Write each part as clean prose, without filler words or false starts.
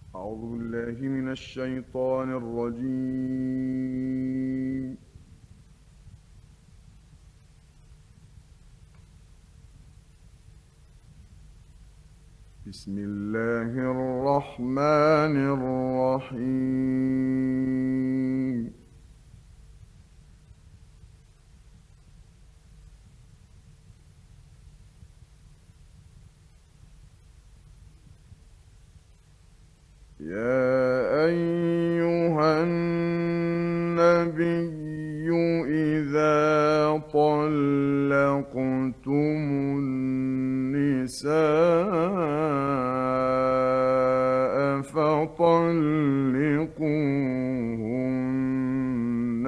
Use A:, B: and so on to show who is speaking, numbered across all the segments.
A: أعوذ بالله من الشيطان الرجيم. بسم الله الرحمن الرحيم. يا أيها النبي إذا طلقتم النساء فطلقوهن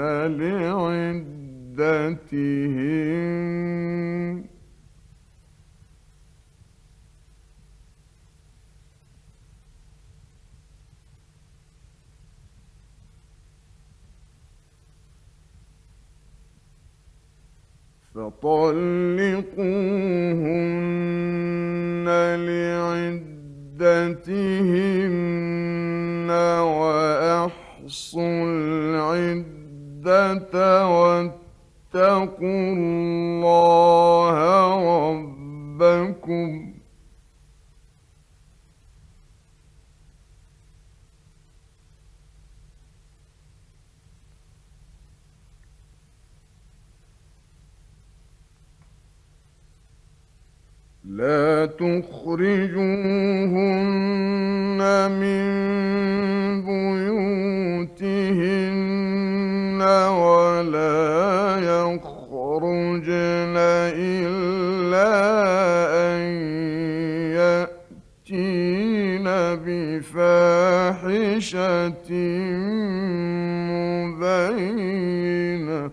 A: لعدتهن لعدتهن وأحصوا العدة واتقوا الله ربكم لا تخرجوهن من بيوتهن ولا يخرجن إلا أن يأتين بفاحشة مبينة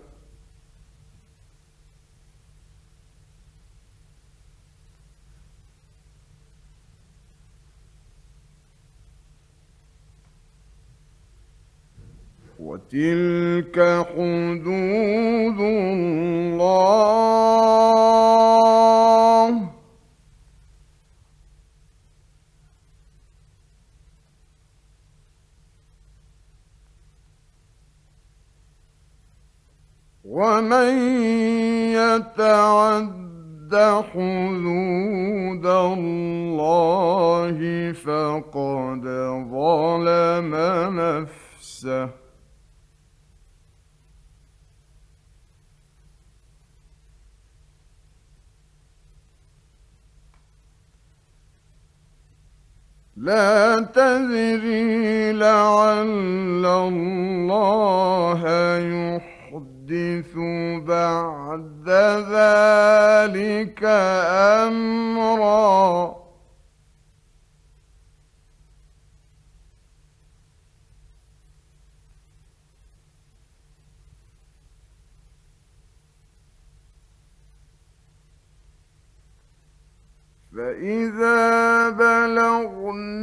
A: وتلك حدود الله ومن يتعد حدود الله فقد ظلم نفسه لا تدري لعل الله يحدث بعد ذلك أمرا فإذا بلغن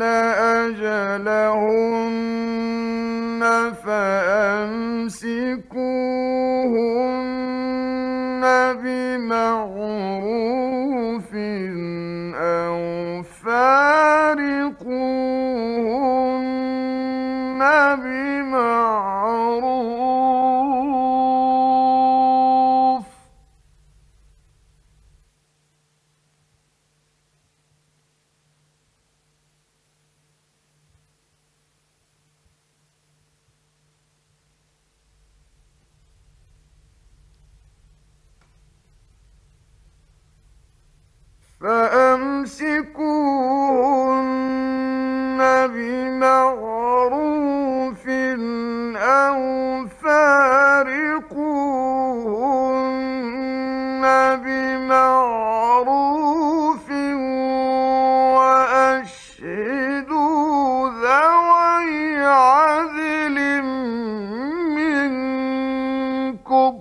A: أجلهن فأمسكوهن بمعروف أو فارقوهن بمعروف فأمسكوهن بمعروف أو فارقوهن بمعروف وأشهدوا ذوي عدل منكم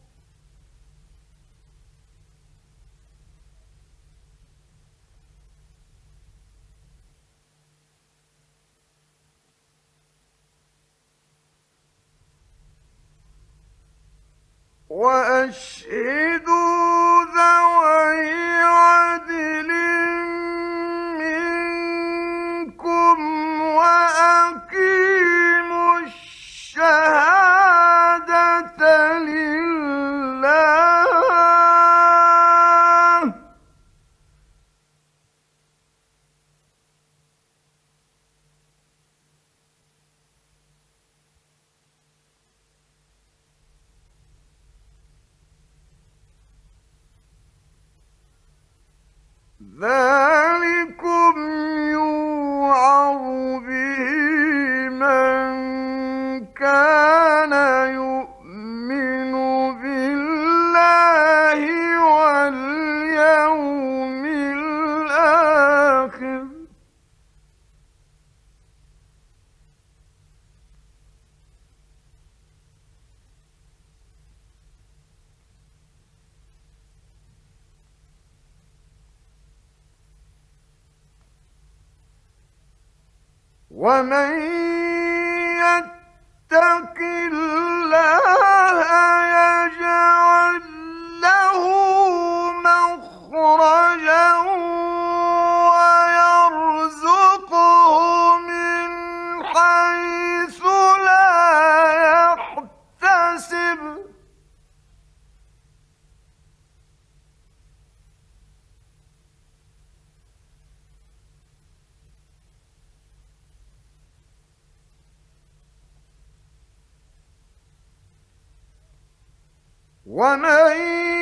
A: وأشهدوا ذوي عدل منكم وأقيموا ذلكم يوعظ به من كان يؤمن بالله واليوم الآخر. ومن يتق الله يجعل له مخرجا ويرزقه من حيث لا يحتسب. ومن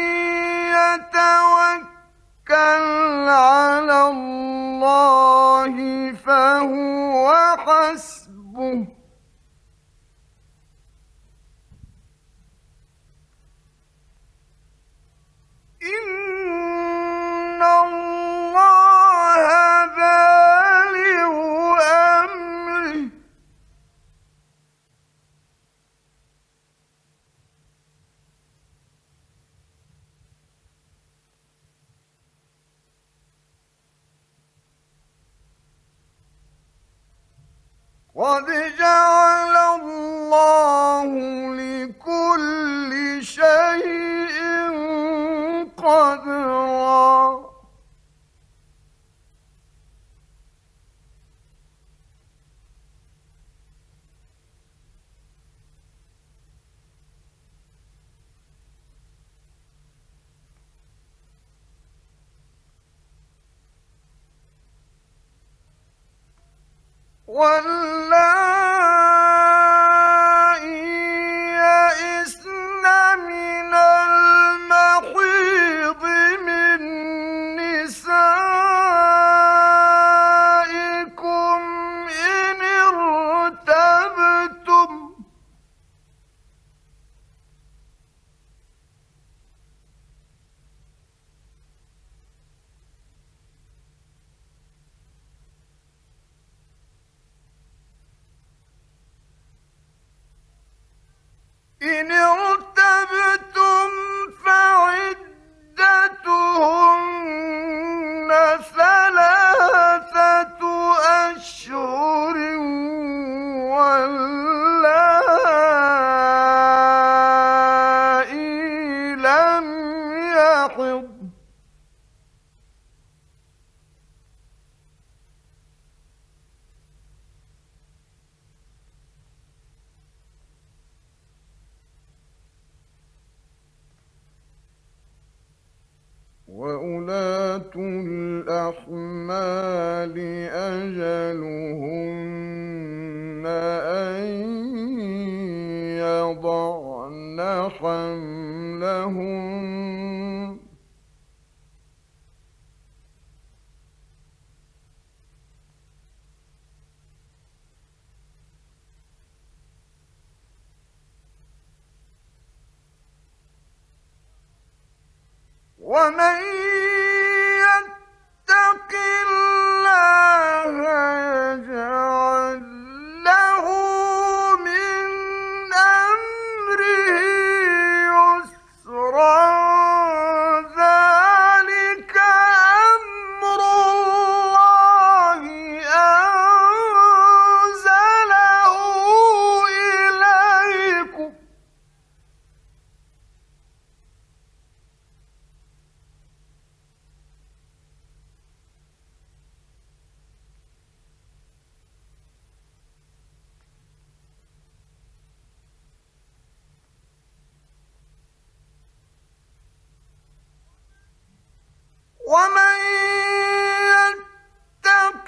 A: يتوكل على الله فهو حسبه. إن الله بالغ أمره. قد جعل الله لكل شيء قدرا. واللائي يئسن من المحيض من نسائكم إن ارتبتم فعدتهن 3 أشهر واللائي لم يحضن وأولاة الأحمال أجلهن أن يضعن حملهن. ومن يتق الله يجعل له من أمره يسرا. ذلك أمر الله أنزله إليكم. ومن يتق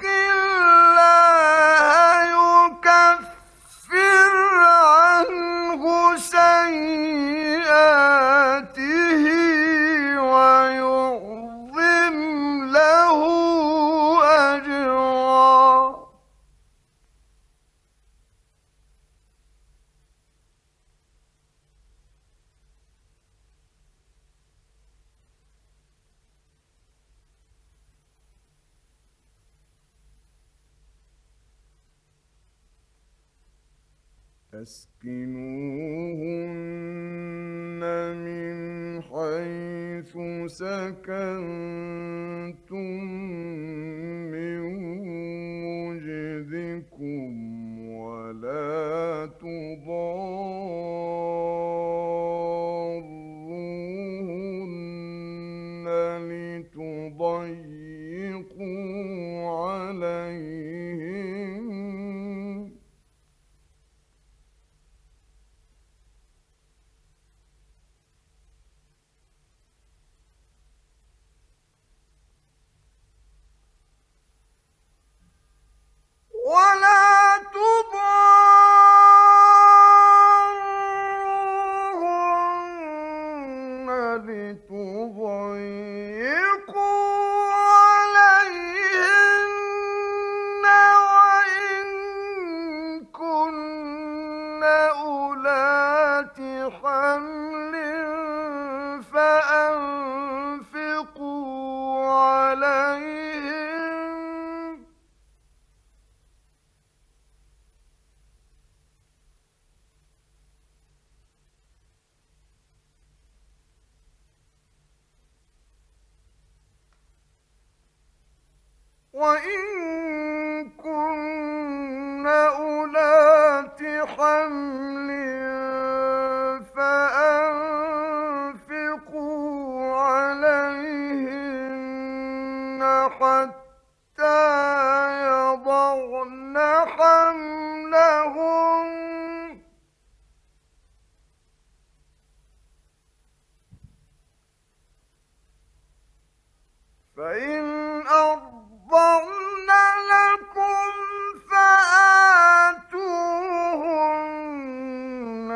A: الله يكفر عنه سيئاته ويعظم له أسكنوهن من حيث سكنتم من وجدكم ولا تضاروهن لتضيقوا عليهم ولا تضاروهن لتضيقوا عليهن وإن كن أولات حمل فأنفقوا عليهن وإن كن أولات حمل فأنفقوا عليهن حتى يضعن حملهن فإن أرضعن لكم فآتوهن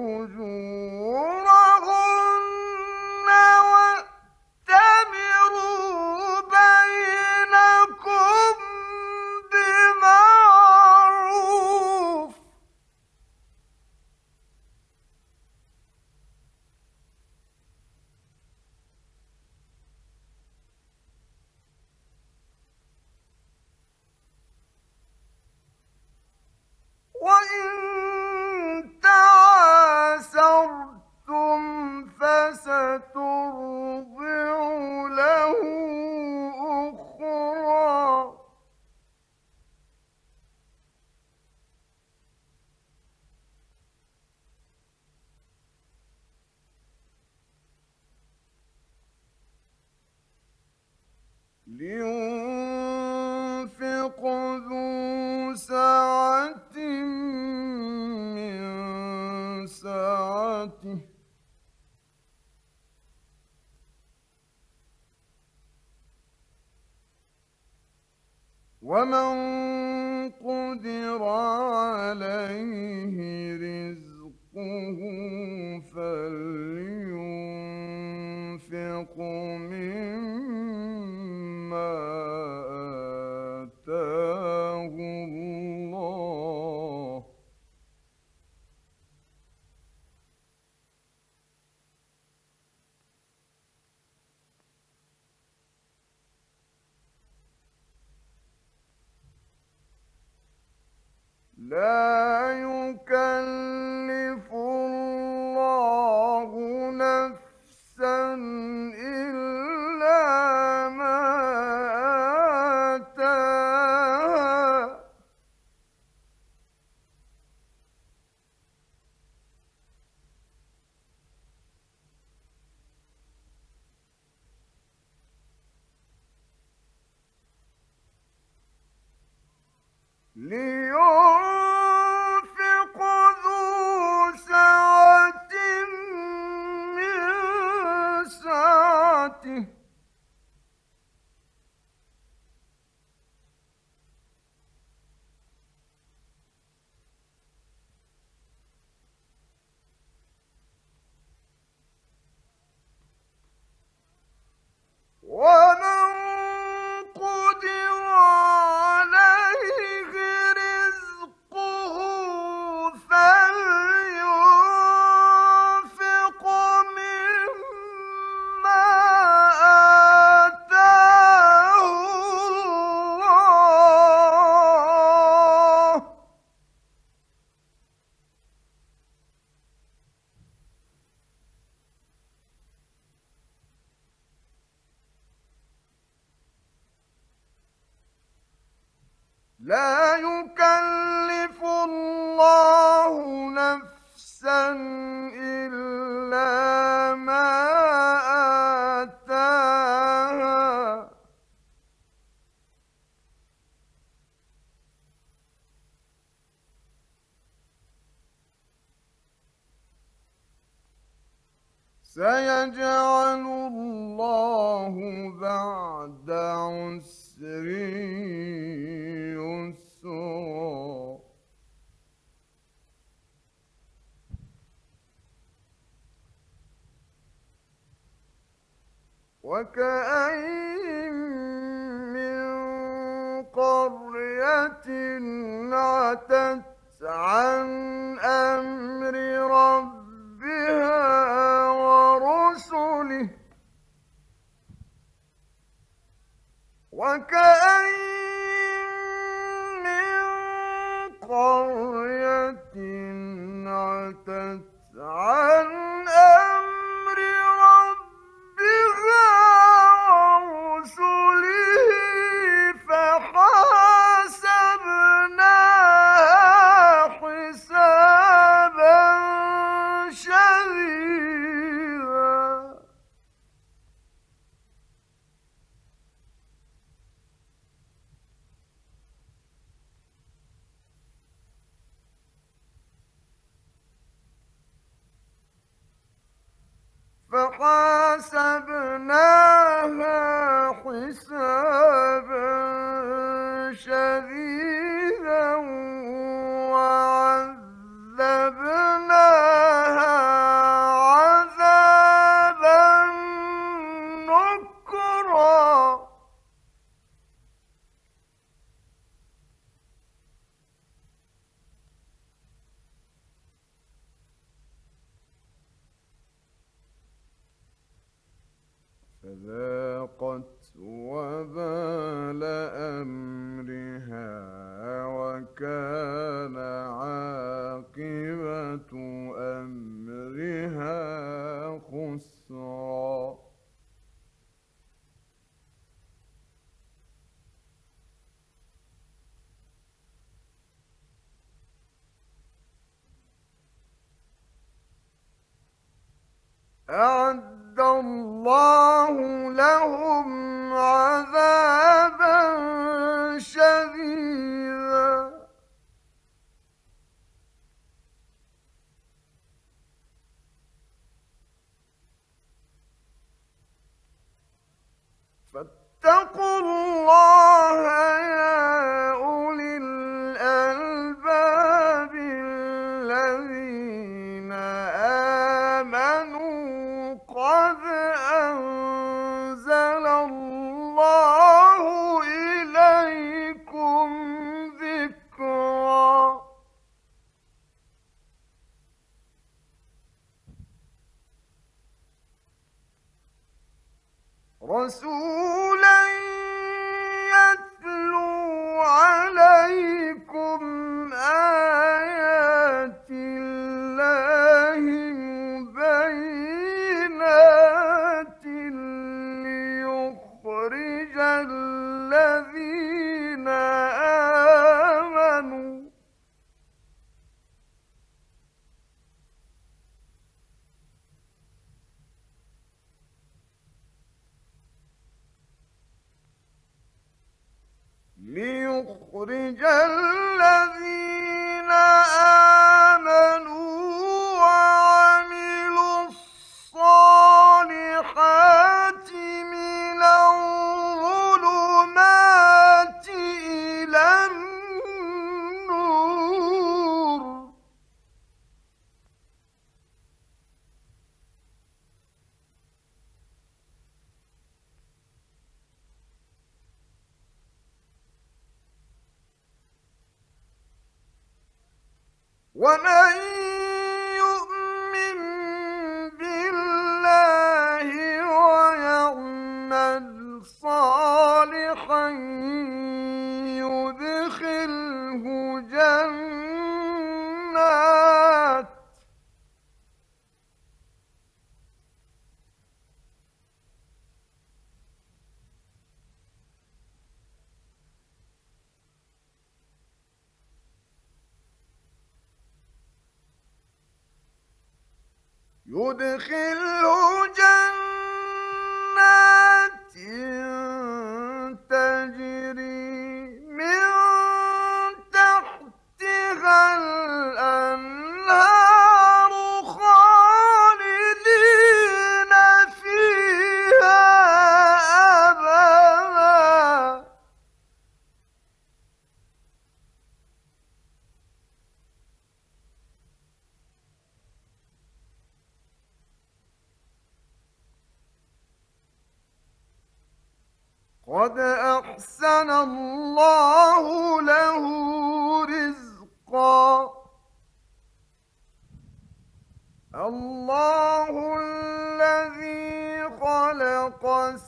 A: أجورهن وأتمروا بينكم بمعروف وإن تعاسرتم فسترضع له أخرى لينفق ذو سعة من سعته ومن قدر عليه رزقه فلينفق مما آتاه الله لا يكلف الله نفسا إلا ما آتاها لينفق ذو سعة من سعته ومن قدر عليه لا يكلف الله نفسا إلا ما آتاها. سيجعل الله بعد عسر يسرا. وكأين من قرية عتت عن أمر ربها ورسله. وكأين من قرية عتت عن أمر ربها ورسله فحاسبناها حسابا شديدا. فحاسبناها حسابا شديدا وعذبناها عذابا نكرا. فذاقت وبال أمرها وكان عاقبة أمرها خسرا. أعد الله لهم عذابا شديدا فاتقوا الله يا أولي الألباب الذين آمنوا قد أنزل الله إليكم ذكرا. رسولا يتلو عليكم آيات الله مبينات ليخرج الذين آمنوا وعملوا الصالحات من الظلمات إلى النور. ومن يؤمن بالله ويعمل صالحا يدخله جنات يدخله جنات تجري من تحتها الأنهار خالدين فيها أبدا. قد أحسن الله له رزقا. الله الذي خلق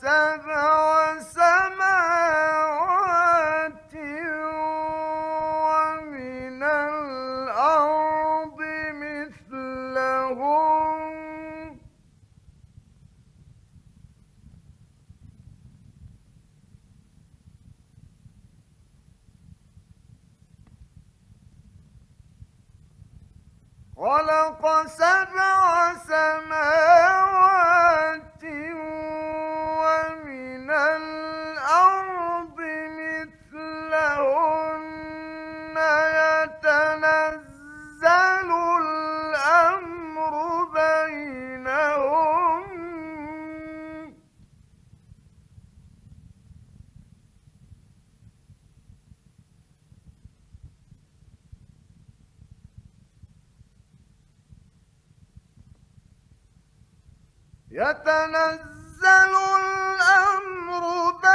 A: 7 سماوات ومن الأرض مثلهم خلق 7 سماوات ومن الأرض مثلهن يتنزل الأمر بينهم يتنزل الأمر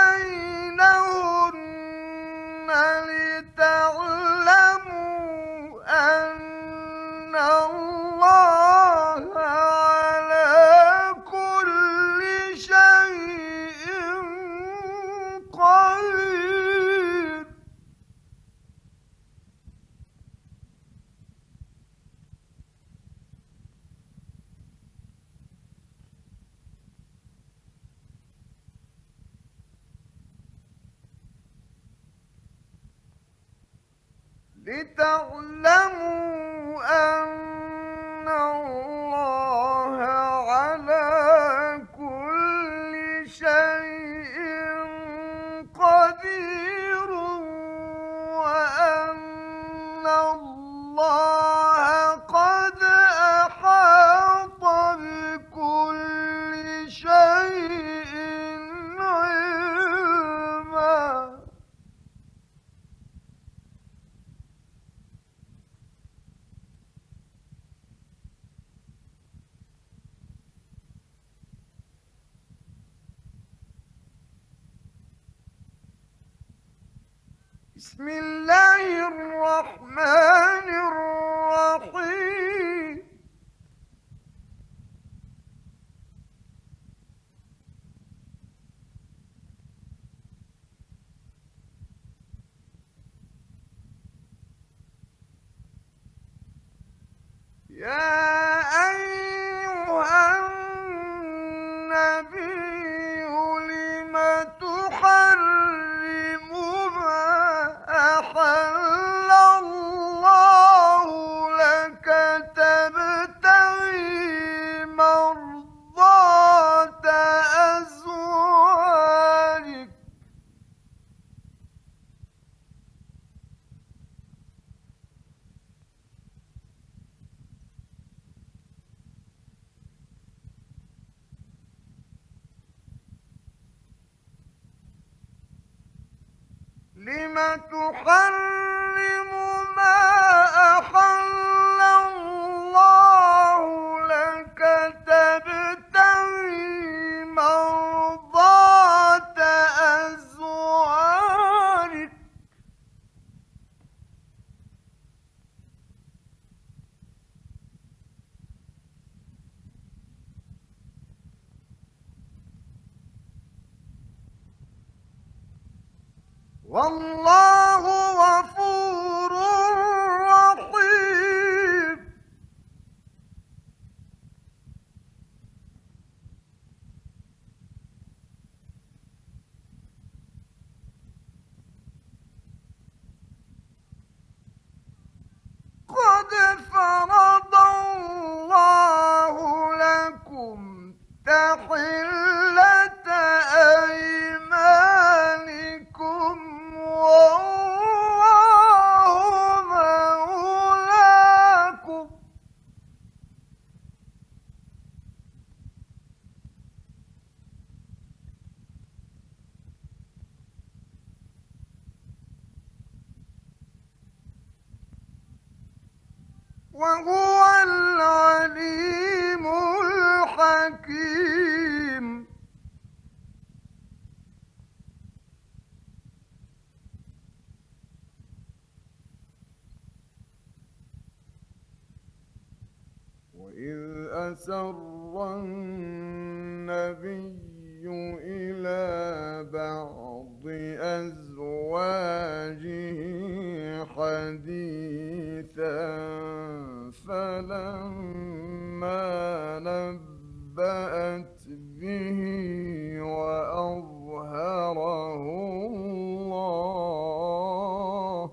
A: بينهن لتعلموا أن الله على كل شيء قدير. لتعلموا أن الله على كل شيء قدير وأن الله قد أحاط بكل شيء علما. بسم الله الرحمن الرحيم. يا أيها النبي لم تحرم ما أحل الله لك تبتغي مرضات أزواجك. لم تحرم ما أحل الله لك تبتغي مرضات أزواجك. والله غفور رحيم. قد فرض الله وهو العليم الحكيم. وإذ أسر النبي إلى بعض أزواجه حديثا فلما نبأت به وأظهره الله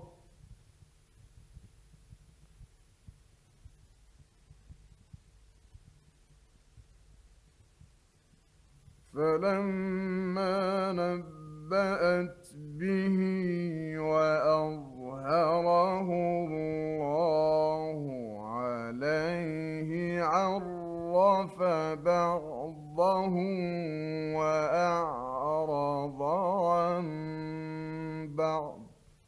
A: عليه عرف بعضه وأعرض عن بعض.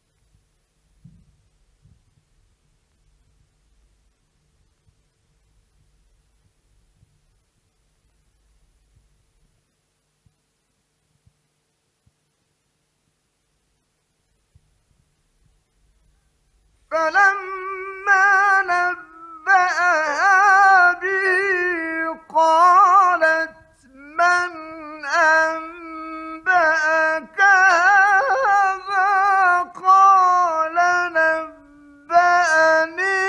A: فلما نبأها به قالت من أنبأك هذا قال نبأني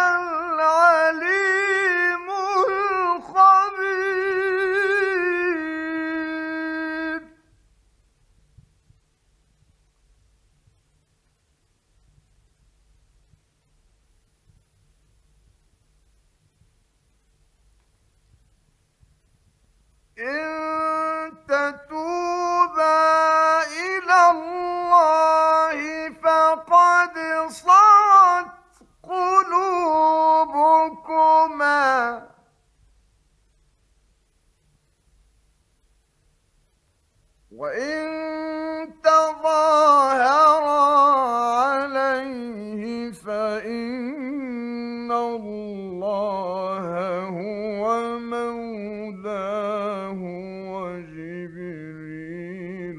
A: العليم الخبير. إن تتوبا إلى الله فقد صغت قلوبكما وإن تظاهرا عليه فإن الله هو مولاه وجبريل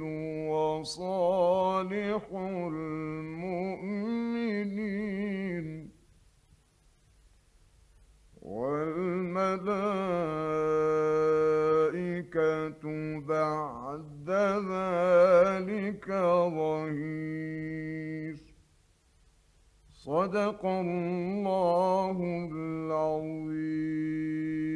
A: وصالح المؤمنين والملائكة بعد ذلك ظهير. صدق الله العظيم.